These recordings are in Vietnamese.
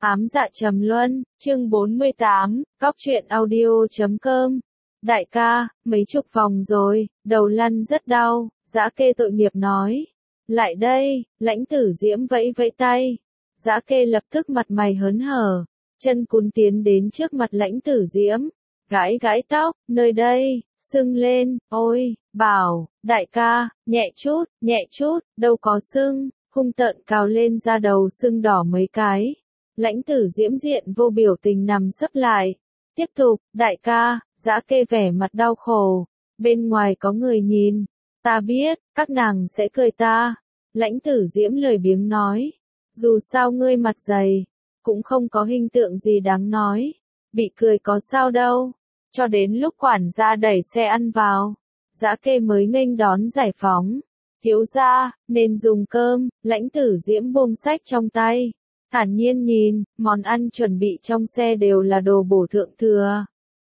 Ám dạ trầm luân, chương 48, cóc truyện audio.com. Đại ca, mấy chục vòng rồi, đầu lăn rất đau, Dã Kê tội nghiệp nói. Lại đây, Lãnh Tử Diễm vẫy vẫy tay. Dã Kê lập tức mặt mày hớn hở, chân cún tiến đến trước mặt Lãnh Tử Diễm, gãi gãi tóc, nơi đây, sưng lên, ôi, bảo, đại ca, nhẹ chút, đâu có sưng, hung tợn cào lên da đầu sưng đỏ mấy cái. Lãnh Tử Diễm diện vô biểu tình nằm sấp lại. Tiếp tục, đại ca, Dã Kê vẻ mặt đau khổ. Bên ngoài có người nhìn. Ta biết, các nàng sẽ cười ta. Lãnh Tử Diễm lười biếng nói. Dù sao ngươi mặt dày, cũng không có hình tượng gì đáng nói. Bị cười có sao đâu. Cho đến lúc quản gia đẩy xe ăn vào, Dã Kê mới nghênh đón giải phóng. Thiếu gia, nên dùng cơm. Lãnh Tử Diễm buông sách trong tay, thản nhiên nhìn, món ăn chuẩn bị trong xe đều là đồ bổ thượng thừa.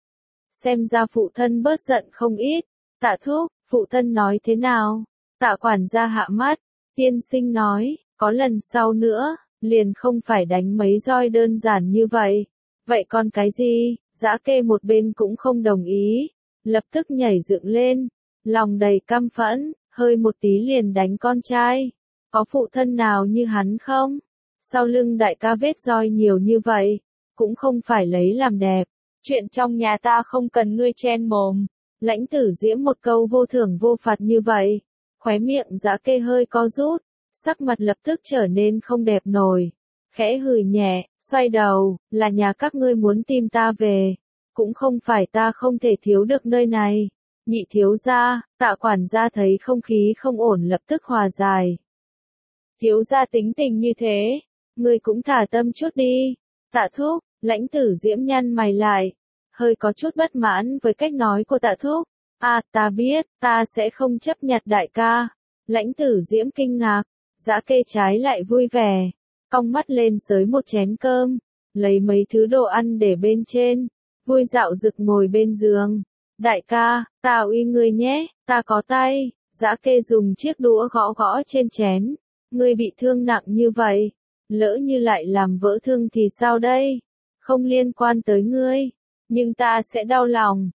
Xem ra phụ thân bớt giận không ít. Tạ thúc, phụ thân nói thế nào? Tạ quản gia hạ mắt, tiên sinh nói, có lần sau nữa, liền không phải đánh mấy roi đơn giản như vậy. Vậy còn cái gì? Dã Kê một bên cũng không đồng ý, lập tức nhảy dựng lên, lòng đầy căm phẫn, hơi một tí liền đánh con trai. Có phụ thân nào như hắn không? Sau lưng đại ca vết roi nhiều như vậy, cũng không phải lấy làm đẹp. Chuyện trong nhà ta không cần ngươi chen mồm. Lãnh Tử Diễm một câu vô thưởng vô phạt như vậy, khóe miệng Dã Kê hơi co rút, sắc mặt lập tức trở nên không đẹp nổi. Khẽ hừ nhẹ, xoay đầu, là nhà các ngươi muốn tìm ta về, cũng không phải ta không thể thiếu được nơi này. Nhị thiếu gia, Tạ quản gia thấy không khí không ổn lập tức hòa giải. Thiếu gia tính tình như thế, ngươi cũng thả tâm chút đi. Tạ thúc, Lãnh Tử Diễm nhăn mày lại, hơi có chút bất mãn với cách nói của Tạ thúc. À, ta biết, ta sẽ không chấp nhặt đại ca. Lãnh Tử Diễm kinh ngạc, Dã Kê trái lại vui vẻ, cong mắt lên xới một chén cơm, lấy mấy thứ đồ ăn để bên trên, vui dạo rực ngồi bên giường. Đại ca, ta uy ngươi nhé, ta có tay. Dã Kê dùng chiếc đũa gõ gõ trên chén. Ngươi bị thương nặng như vậy, lỡ như lại làm vỡ thương thì sao đây? Không liên quan tới ngươi, nhưng ta sẽ đau lòng.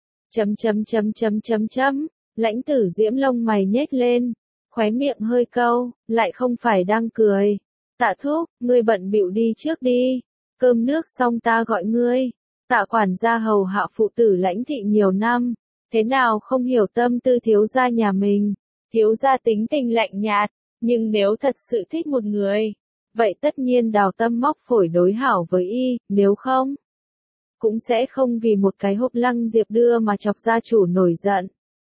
Lãnh Tử Diễm lông mày nhếch lên, khóe miệng hơi câu, lại không phải đang cười. Tạ thúc, ngươi bận bịu đi trước đi, cơm nước xong ta gọi ngươi. Tạ quản gia hầu hạ phụ tử Lãnh thị nhiều năm, thế nào không hiểu tâm tư thiếu gia nhà mình. Thiếu gia tính tình lạnh nhạt, nhưng nếu thật sự thích một người, vậy tất nhiên đào tâm móc phổi đối hảo với y, nếu không, cũng sẽ không vì một cái hộp lăng diệp đưa mà chọc gia chủ nổi giận.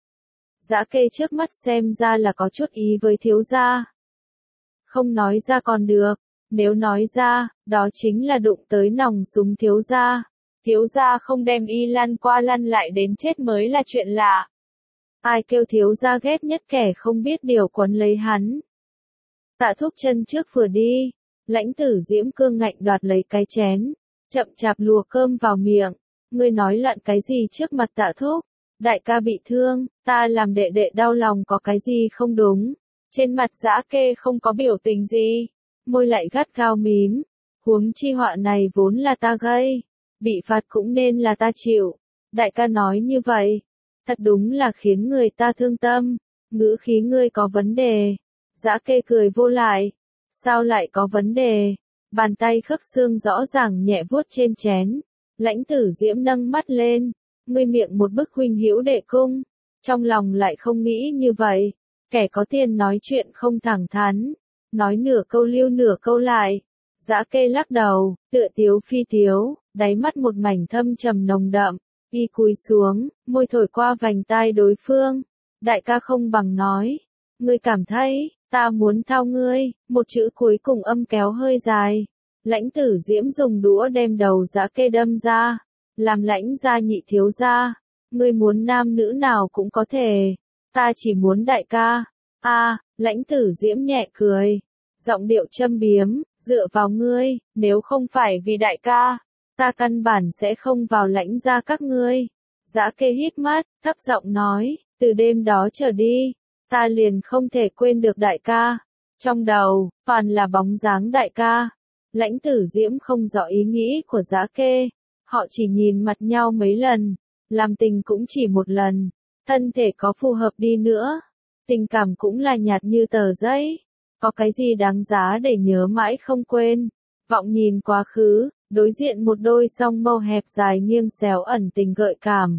Dã Kê trước mắt xem ra là có chút ý với thiếu gia. Không nói ra còn được, nếu nói ra, đó chính là đụng tới nòng súng thiếu gia. Thiếu gia không đem y lăn qua lăn lại đến chết mới là chuyện lạ. Ai kêu thiếu gia ghét nhất kẻ không biết điều quấn lấy hắn. Tạ thúc chân trước vừa đi, Lãnh Tử Diễm cương ngạnh đoạt lấy cái chén, chậm chạp lùa cơm vào miệng. Ngươi nói loạn cái gì trước mặt Tạ thúc? Đại ca bị thương, ta làm đệ đệ đau lòng có cái gì không đúng? Trên mặt Dã Kê không có biểu tình gì, môi lại gắt gao mím. Huống chi họa này vốn là ta gây, bị phạt cũng nên là ta chịu. Đại ca nói như vậy, thật đúng là khiến người ta thương tâm. Ngữ khí ngươi có vấn đề. Dã Kê cười vô lại. Sao lại có vấn đề? Bàn tay khớp xương rõ ràng nhẹ vuốt trên chén. Lãnh Tử Diễm nâng mắt lên. Ngươi miệng một bức huynh hữu đệ cung, trong lòng lại không nghĩ như vậy. Kẻ có tiền nói chuyện không thẳng thắn, nói nửa câu lưu nửa câu lại. Dã Kê lắc đầu, tựa tiếu phi tiếu, đáy mắt một mảnh thâm trầm nồng đậm. Y cúi xuống, môi thổi qua vành tai đối phương. Đại ca không bằng nói. Ngươi cảm thấy, ta muốn thao ngươi. Một chữ cuối cùng âm kéo hơi dài. Lãnh Tử Diễm dùng đũa đem đầu Dã Kê đâm ra. Làm Lãnh gia nhị thiếu gia. Ngươi muốn nam nữ nào cũng có thể. Ta chỉ muốn đại ca. Lãnh Tử Diễm nhẹ cười, giọng điệu châm biếm, dựa vào ngươi, nếu không phải vì đại ca, ta căn bản sẽ không vào Lãnh gia các ngươi. Dã Kê hít mắt, thấp giọng nói, từ đêm đó trở đi, ta liền không thể quên được đại ca. Trong đầu, toàn là bóng dáng đại ca. Lãnh Tử Diễm không rõ ý nghĩ của Dã Kê, họ chỉ nhìn mặt nhau mấy lần, làm tình cũng chỉ một lần, thân thể có phù hợp đi nữa, tình cảm cũng là nhạt như tờ giấy, có cái gì đáng giá để nhớ mãi không quên. Vọng nhìn quá khứ, đối diện một đôi song mâu hẹp dài nghiêng xéo ẩn tình gợi cảm.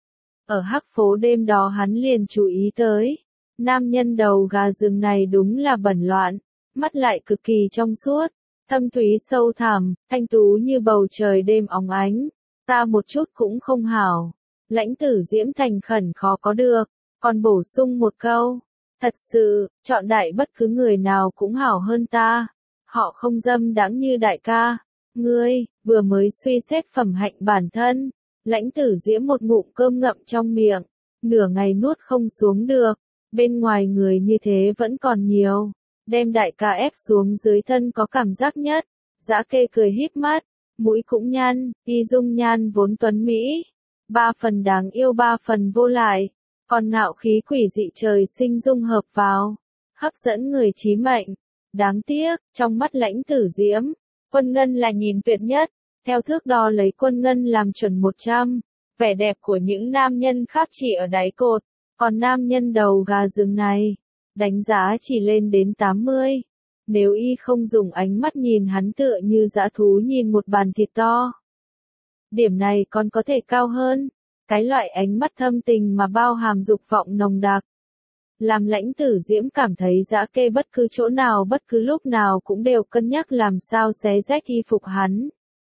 Ở hắc phố đêm đó hắn liền chú ý tới, nam nhân đầu gà rừng này đúng là bẩn loạn, mắt lại cực kỳ trong suốt, thâm thúy sâu thẳm, thanh tú như bầu trời đêm óng ánh, ta một chút cũng không hảo. Lãnh Tử Diễm thành khẩn khó có được, còn bổ sung một câu, thật sự, chọn đại bất cứ người nào cũng hảo hơn ta, họ không dâm đãng như đại ca, ngươi, vừa mới suy xét phẩm hạnh bản thân. Lãnh Tử Diễm một ngụm cơm ngậm trong miệng, nửa ngày nuốt không xuống được, bên ngoài người như thế vẫn còn nhiều, đem đại ca ép xuống dưới thân có cảm giác nhất. Dã Kê cười híp mắt, mũi cũng nhăn, y dung nhan vốn tuấn mỹ, 3 phần đáng yêu 3 phần vô lại, còn ngạo khí quỷ dị trời sinh dung hợp vào, hấp dẫn người chí mệnh. Đáng tiếc, trong mắt Lãnh Tử Diễm, Quân Ngân là nhìn tuyệt nhất. Theo thước đo lấy Quân Ngân làm chuẩn 100, vẻ đẹp của những nam nhân khác chỉ ở đáy cột, còn nam nhân đầu gà rừng này, đánh giá chỉ lên đến 80. Nếu y không dùng ánh mắt nhìn hắn tựa như dã thú nhìn một bàn thịt to. Điểm này còn có thể cao hơn, cái loại ánh mắt thâm tình mà bao hàm dục vọng nồng đặc. Làm Lãnh Tử Diễm cảm thấy Dã Kê bất cứ chỗ nào bất cứ lúc nào cũng đều cân nhắc làm sao xé rách y phục hắn.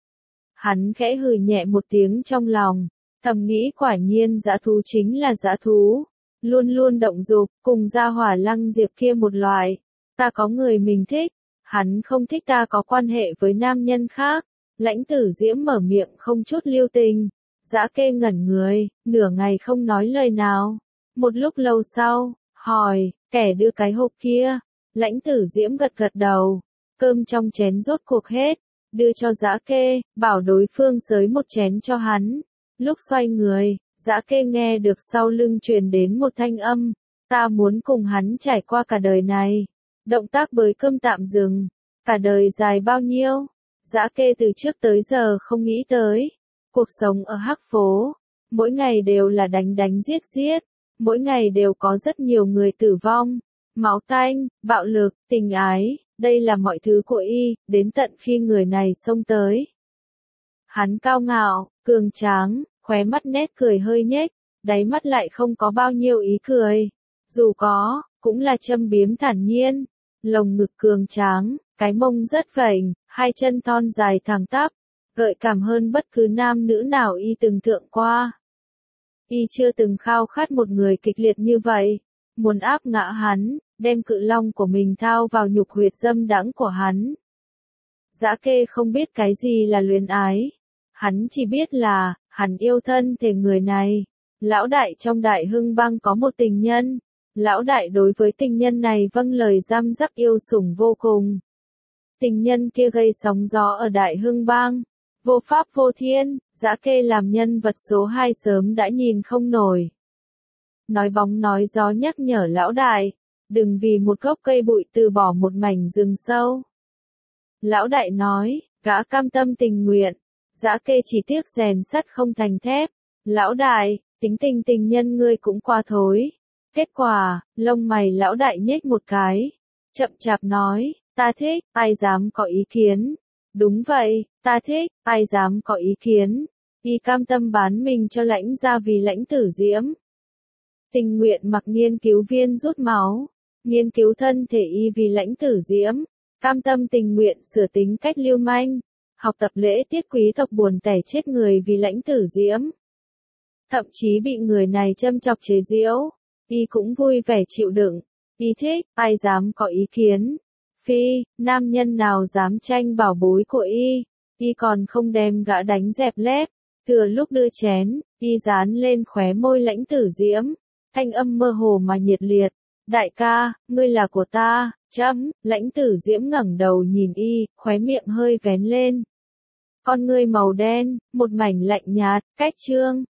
Hắn khẽ hừ nhẹ một tiếng trong lòng, thầm nghĩ quả nhiên dã thú chính là dã thú, luôn luôn động dục, cùng gia hỏa Lăng Diệp kia một loại. Ta có người mình thích, hắn không thích ta có quan hệ với nam nhân khác. Lãnh Tử Diễm mở miệng không chút lưu tình. Dã Kê ngẩn người, nửa ngày không nói lời nào. Một lúc lâu sau, hỏi, kẻ đưa cái hộp kia. Lãnh Tử Diễm gật gật đầu, cơm trong chén rốt cuộc hết. Đưa cho Dã Kê, bảo đối phương xới một chén cho hắn. Lúc xoay người, Dã Kê nghe được sau lưng truyền đến một thanh âm, ta muốn cùng hắn trải qua cả đời này. Động tác bới cơm tạm dừng, cả đời dài bao nhiêu? Dã Kê từ trước tới giờ không nghĩ tới. Cuộc sống ở hắc phố, mỗi ngày đều là đánh đánh giết giết, mỗi ngày đều có rất nhiều người tử vong, máu tanh, bạo lực, tình ái. Đây là mọi thứ của y, đến tận khi người này xông tới. Hắn cao ngạo, cường tráng, khóe mắt nét cười hơi nhếch, đáy mắt lại không có bao nhiêu ý cười. Dù có, cũng là châm biếm thản nhiên. Lồng ngực cường tráng, cái mông rất vảnh, hai chân thon dài thẳng tắp, gợi cảm hơn bất cứ nam nữ nào y từng thượng qua. Y chưa từng khao khát một người kịch liệt như vậy, muốn áp ngã hắn, đem cự long của mình thao vào nhục huyệt dâm đãng của hắn. Dã Kê không biết cái gì là luyến ái. Hắn chỉ biết là, hắn yêu thân thể người này. Lão đại trong Đại Hưng Bang có một tình nhân. Lão đại đối với tình nhân này vâng lời răm rắp yêu sủng vô cùng. Tình nhân kia gây sóng gió ở Đại Hưng Bang. Vô pháp vô thiên, Dã Kê làm nhân vật số 2 sớm đã nhìn không nổi. Nói bóng nói gió nhắc nhở lão đại, đừng vì một gốc cây bụi từ bỏ một mảnh rừng sâu. Lão đại nói, gã cam tâm tình nguyện. Dã Kê chỉ tiếc rèn sắt không thành thép. Lão đại, tính tình tình nhân ngươi cũng qua thối. Kết quả, lông mày lão đại nhếch một cái. Chậm chạp nói, ta thích, ai dám có ý kiến. Đúng vậy, ta thích, ai dám có ý kiến. Y cam tâm bán mình cho Lãnh gia vì Lãnh Tử Diễm. Tình nguyện mặc nghiên cứu viên rút máu. Nghiên cứu thân thể y vì Lãnh Tử Diễm. Cam tâm tình nguyện sửa tính cách lưu manh. Học tập lễ tiết quý tộc buồn tẻ chết người vì Lãnh Tử Diễm. Thậm chí bị người này châm chọc chế giễu. Y cũng vui vẻ chịu đựng. Y thích, ai dám có ý kiến. Phi, nam nhân nào dám tranh bảo bối của y. Y còn không đem gã đánh dẹp lép. Thừa lúc đưa chén, y dán lên khóe môi Lãnh Tử Diễm. Thanh âm mơ hồ mà nhiệt liệt. Đại ca, ngươi là của ta, chấm. Lãnh Tử Diễm ngẩng đầu nhìn y, khóe miệng hơi vén lên. Con ngươi màu đen, một mảnh lạnh nhạt, cách trương.